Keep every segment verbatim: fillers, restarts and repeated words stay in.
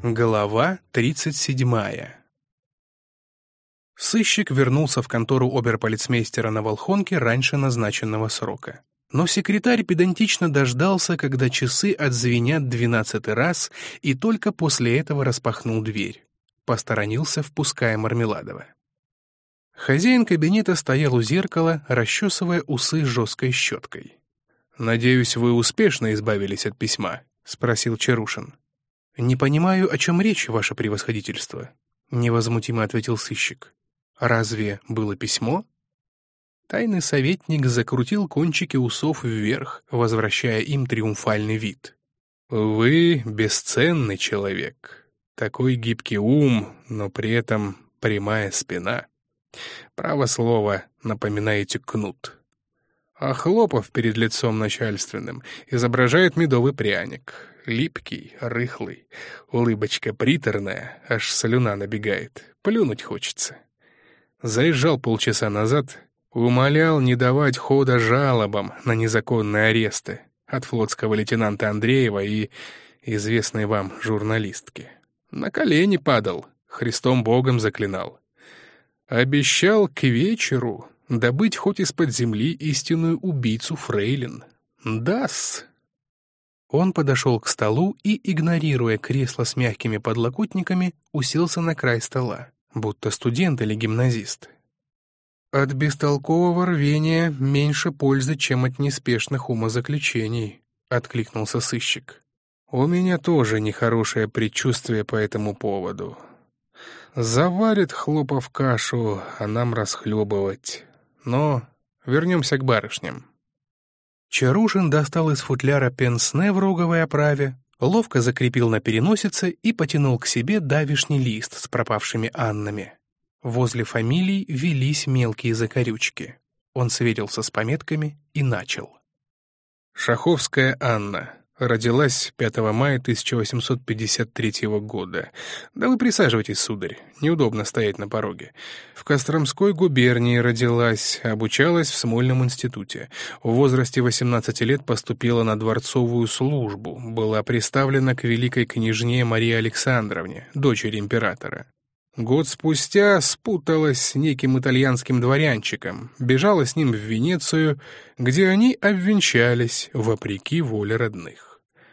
Глава тридцать седьмая. Сыщик вернулся в контору оберполицмейстера на Волхонке раньше назначенного срока. Но секретарь педантично дождался, когда часы отзвенят двенадцатый раз, и только после этого распахнул дверь. Посторонился, впуская Мармеладова. Хозяин кабинета стоял у зеркала, расчесывая усы жесткой щеткой. «Надеюсь, вы успешно избавились от письма?» — спросил Чарушин. «Не понимаю, о чем речь, ваше превосходительство», — невозмутимо ответил сыщик. «Разве было письмо?» Тайный советник закрутил кончики усов вверх, возвращая им триумфальный вид. «Вы бесценный человек. Такой гибкий ум, но при этом прямая спина. Право слово, напоминаете кнут. А Хлопов перед лицом начальственным изображает медовый пряник. Липкий, рыхлый, улыбочка приторная, аж слюна набегает. Плюнуть хочется. Заезжал полчаса назад, умолял не давать хода жалобам на незаконные аресты от флотского лейтенанта Андреева и известной вам журналистки. На колени падал, Христом Богом заклинал. Обещал к вечеру добыть хоть из-под земли истинную убийцу фрейлин. Да-с. Он подошел к столу и, игнорируя кресло с мягкими подлокотниками, уселся на край стола, будто студент или гимназист. «От бестолкового рвения меньше пользы, чем от неспешных умозаключений», — откликнулся сыщик. «У меня тоже нехорошее предчувствие по этому поводу. Заварит Хлопов кашу, а нам расхлебывать. Но вернемся к барышням». Чарушин достал из футляра пенсне в роговой оправе, ловко закрепил на переносице и потянул к себе давишний лист с пропавшими Аннами. Возле фамилий велись мелкие закорючки. Он сверился с пометками и начал. «Шаховская Анна. Родилась пятого мая тысяча восемьсот пятьдесят третьего года. Да вы присаживайтесь, сударь, неудобно стоять на пороге. В Костромской губернии родилась, обучалась в Смольном институте. В возрасте восемнадцати лет поступила на дворцовую службу, была приставлена к великой княжне Марии Александровне, дочери императора. Год спустя спуталась с неким итальянским дворянчиком, бежала с ним в Венецию, где они обвенчались, вопреки воле родных.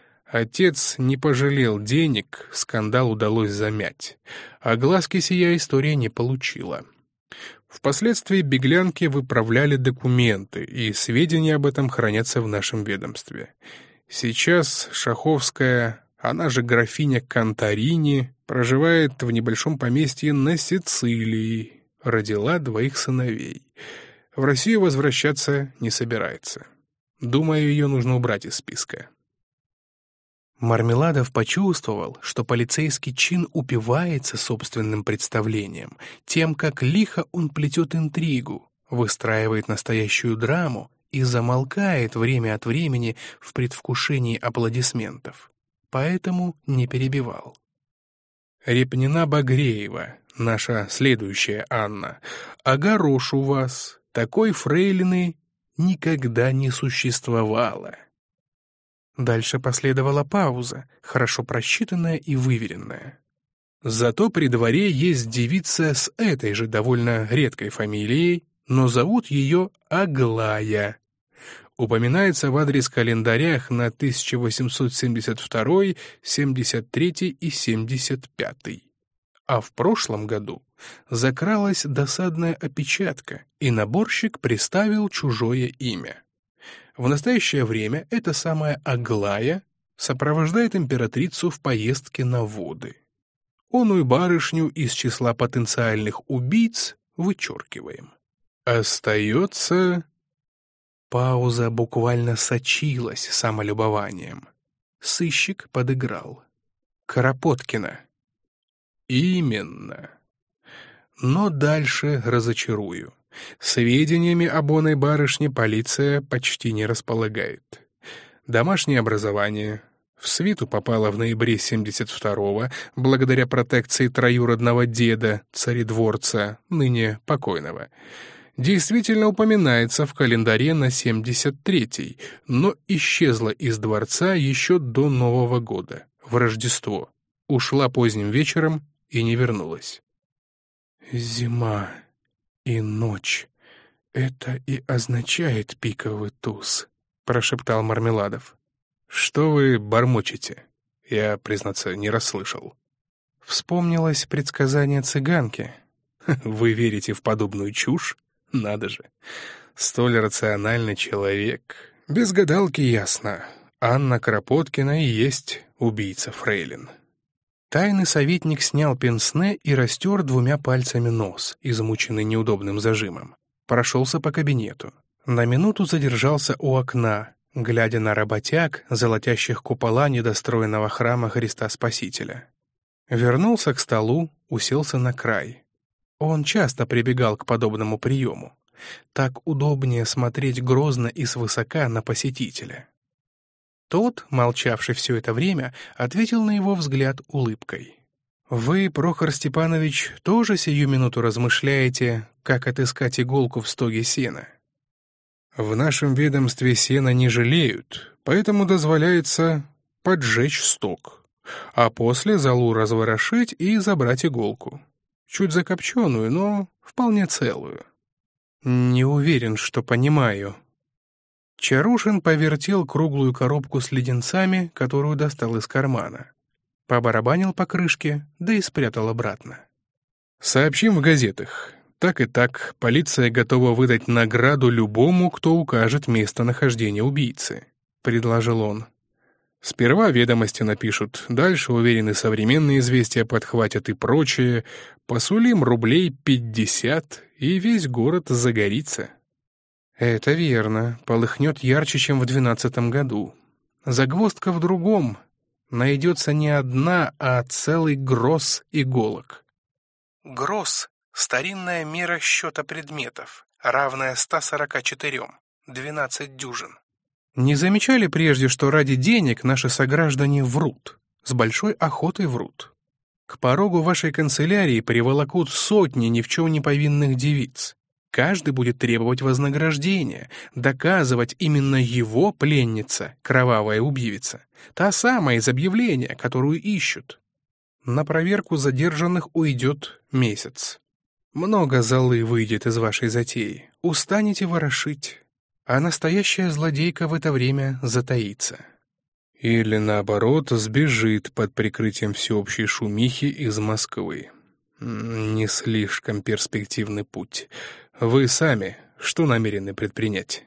Отец не пожалел денег, скандал удалось замять. Огласки сия история не получила. Впоследствии беглянки выправляли документы, и сведения об этом хранятся в нашем ведомстве. Сейчас Шаховская, она же графиня Конторини, проживает в небольшом поместье на Сицилии, родила двоих сыновей. В Россию возвращаться не собирается. Думаю, ее нужно убрать из списка». Мармеладов почувствовал, что полицейский чин упивается собственным представлением, тем, как лихо он плетет интригу, выстраивает настоящую драму и замолкает время от времени в предвкушении аплодисментов. Поэтому не перебивал. «Репнина-Багреева, наша следующая Анна, а горош у вас, такой фрейлины никогда не существовало». Дальше последовала пауза, хорошо просчитанная и выверенная. Зато при дворе есть девица с этой же довольно редкой фамилией, но зовут ее Аглая. Упоминается в адрес-календарях на тысяча восемьсот семьдесят второй, семьдесят третий и семьдесят пятый. А в прошлом году закралась досадная опечатка, и наборщик приставил чужое имя. В настоящее время эта самая Аглая сопровождает императрицу в поездке на воды. Оную барышню из числа потенциальных убийц вычеркиваем. Остается... Пауза буквально сочилась самолюбованием. Сыщик подыграл. Кропоткина. Именно. Но дальше разочарую. Сведениями об оной барышне полиция почти не располагает. Домашнее образование. В свиту попала в ноябре семьдесят второго, благодаря протекции троюродного деда, царедворца, ныне покойного. Действительно упоминается в календаре на семьдесят третий, но исчезла из дворца еще до Нового года, в Рождество. ушла поздним вечером и не вернулась. «Зима и ночь — это и означает пиковый туз», — прошептал Мармеладов. «Что вы бормочете? Я, признаться, не расслышал». Вспомнилось предсказание цыганки. Вы верите в подобную чушь? Надо же. Столь рациональный человек. Без гадалки ясно. Анна Кропоткина и есть убийца фрейлин. Тайный советник снял пенсне и растер двумя пальцами нос, измученный неудобным зажимом. Прошелся по кабинету. На минуту задержался у окна, глядя на работяг, золотящих купола недостроенного храма Христа Спасителя. Вернулся к столу, уселся на край. Он часто прибегал к подобному приему. Так удобнее смотреть грозно и свысока на посетителя. Тот, молчавший все это время, ответил на его взгляд улыбкой. «Вы, Прохор Степанович, тоже сию минуту размышляете, как отыскать иголку в стоге сена?» «В нашем ведомстве сена не жалеют, поэтому дозволяется поджечь стог, а после золу разворошить и забрать иголку. Чуть закопченную, но вполне целую». «Не уверен, что понимаю». Чарушин повертел круглую коробку с леденцами, которую достал из кармана. Побарабанил по крышке, да и спрятал обратно. «Сообщим в газетах. Так и так, полиция готова выдать награду любому, кто укажет местонахождение убийцы», — предложил он. «Сперва ведомости напишут, дальше, уверены, современные известия подхватят и прочее. Посулим рублей пятьдесят, и весь город загорится». «Это верно, полыхнет ярче, чем в двенадцатом году. Загвоздка в другом. Найдется не одна, а целый гроз иголок». Гроз — старинная мера счета предметов, равная ста сорока четырем, двенадцать дюжин. Не замечали прежде, что ради денег наши сограждане врут, с большой охотой врут? К порогу вашей канцелярии приволокут сотни ни в чем не повинных девиц. Каждый будет требовать вознаграждения, доказывать именно его пленница, кровавая убивица, та самая из объявления, которую ищут. На проверку задержанных уйдет месяц. Много золы выйдет из вашей затеи, устанете ворошить, а настоящая злодейка в это время затаится. Или, наоборот, сбежит под прикрытием всеобщей шумихи из Москвы. Не слишком перспективный путь. Вы сами что намерены предпринять?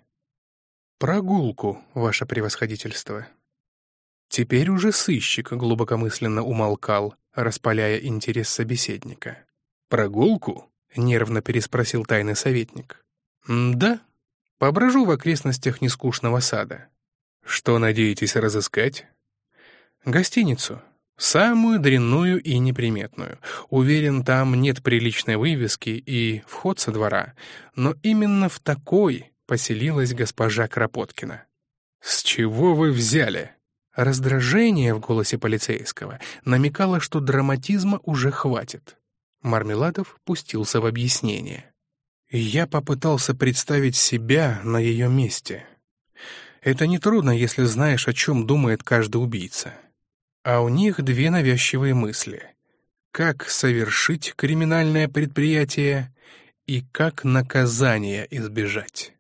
Прогулку, ваше превосходительство. Теперь уже сыщик глубокомысленно умолкал, распаляя интерес собеседника. Прогулку? Нервно переспросил тайный советник. Да, поброжу в окрестностях нескучного сада. Что надеетесь разыскать? Гостиницу. Самую дрянную и неприметную. Уверен, там нет приличной вывески и вход со двора. Но именно в такой поселилась госпожа Кропоткина. «С чего вы взяли?» Раздражение в голосе полицейского намекало, что драматизма уже хватит. Мармеладов пустился в объяснение. «Я попытался представить себя на ее месте. Это нетрудно, если знаешь, о чем думает каждый убийца. А у них две навязчивые мысли. Как совершить криминальное предприятие и как наказание избежать.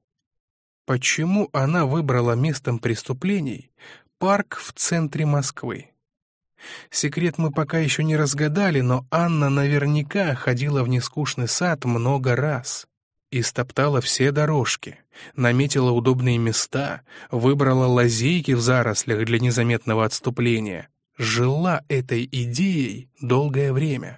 Почему она выбрала местом преступлений парк в центре Москвы? Секрет мы пока еще не разгадали, но Анна наверняка ходила в нескучный сад много раз. Истоптала все дорожки, наметила удобные места, выбрала лазейки в зарослях для незаметного отступления. Жила этой идеей долгое время.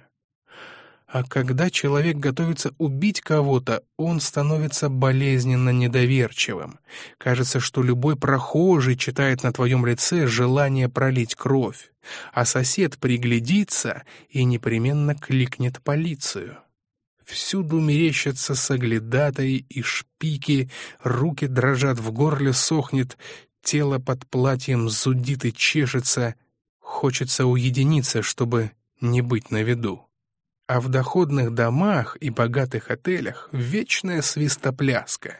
А когда человек готовится убить кого-то, он становится болезненно недоверчивым. Кажется, что любой прохожий читает на твоем лице желание пролить кровь, а сосед приглядится и непременно кликнет полицию. Всюду мерещатся соглядатаи и шпики, руки дрожат, в горле сохнет, тело под платьем зудит и чешется. Хочется уединиться, чтобы не быть на виду. А в доходных домах и богатых отелях вечная свистопляска.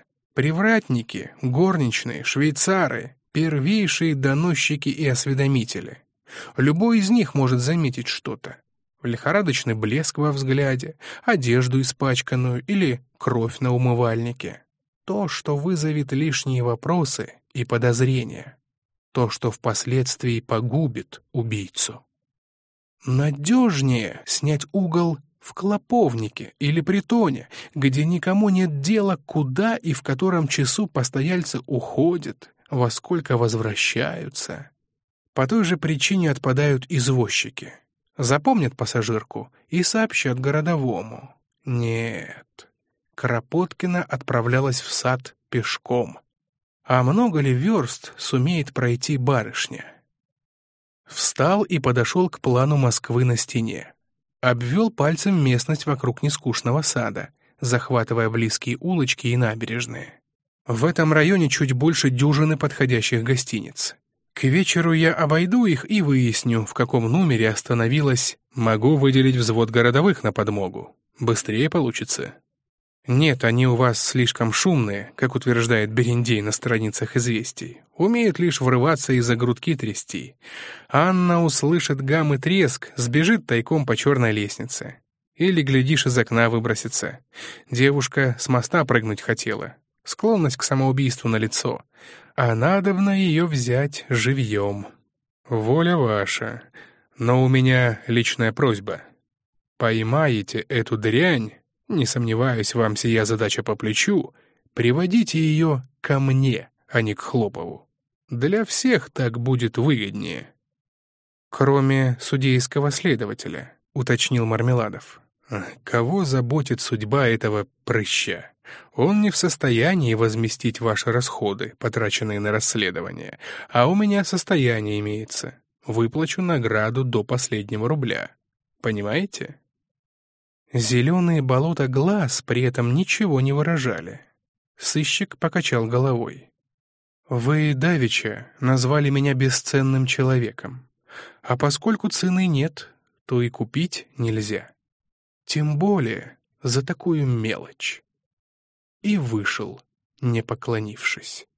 Привратники, горничные, швейцары, первейшие доносчики и осведомители. Любой из них может заметить что-то. Лихорадочный блеск во взгляде, одежду испачканную или кровь на умывальнике. То, что вызовет лишние вопросы и подозрения. То, что впоследствии погубит убийцу. Надежнее снять угол в клоповнике или притоне, где никому нет дела, куда и в котором часу постояльцы уходят, во сколько возвращаются. По той же причине отпадают извозчики. Запомнят пассажирку и сообщат городовому. Нет, Кропоткина отправлялась в сад пешком. А много ли верст сумеет пройти барышня? Встал и подошел к плану Москвы на стене. Обвел пальцем местность вокруг нескучного сада, захватывая близкие улочки и набережные. В этом районе чуть больше дюжины подходящих гостиниц. К вечеру я обойду их и выясню, в каком номере остановилась. Могу выделить взвод городовых на подмогу. Быстрее получится. Нет, они у вас слишком шумные, как утверждает Берендей на страницах «Известий». Умеют лишь врываться и за грудки трясти. Анна услышит гам и треск, сбежит тайком по черной лестнице. Или, глядишь, из окна выбросится. Девушка с моста прыгнуть хотела. Склонность к самоубийству налицо. А надобно ее взять живьем. Воля ваша. Но у меня личная просьба. Поймаете эту дрянь, не сомневаюсь, вам сия задача по плечу, приводите ее ко мне, а не к Хлопову. Для всех так будет выгоднее. Кроме судейского следователя, уточнил Мармеладов. Кого заботит судьба этого прыща? Он не в состоянии возместить ваши расходы, потраченные на расследование, а у меня состояние имеется. Выплачу награду до последнего рубля. Понимаете? Зеленые болота глаз при этом ничего не выражали. Сыщик покачал головой. «Вы, давеча, назвали меня бесценным человеком. А поскольку цены нет, то и купить нельзя. Тем более за такую мелочь». И вышел, не поклонившись.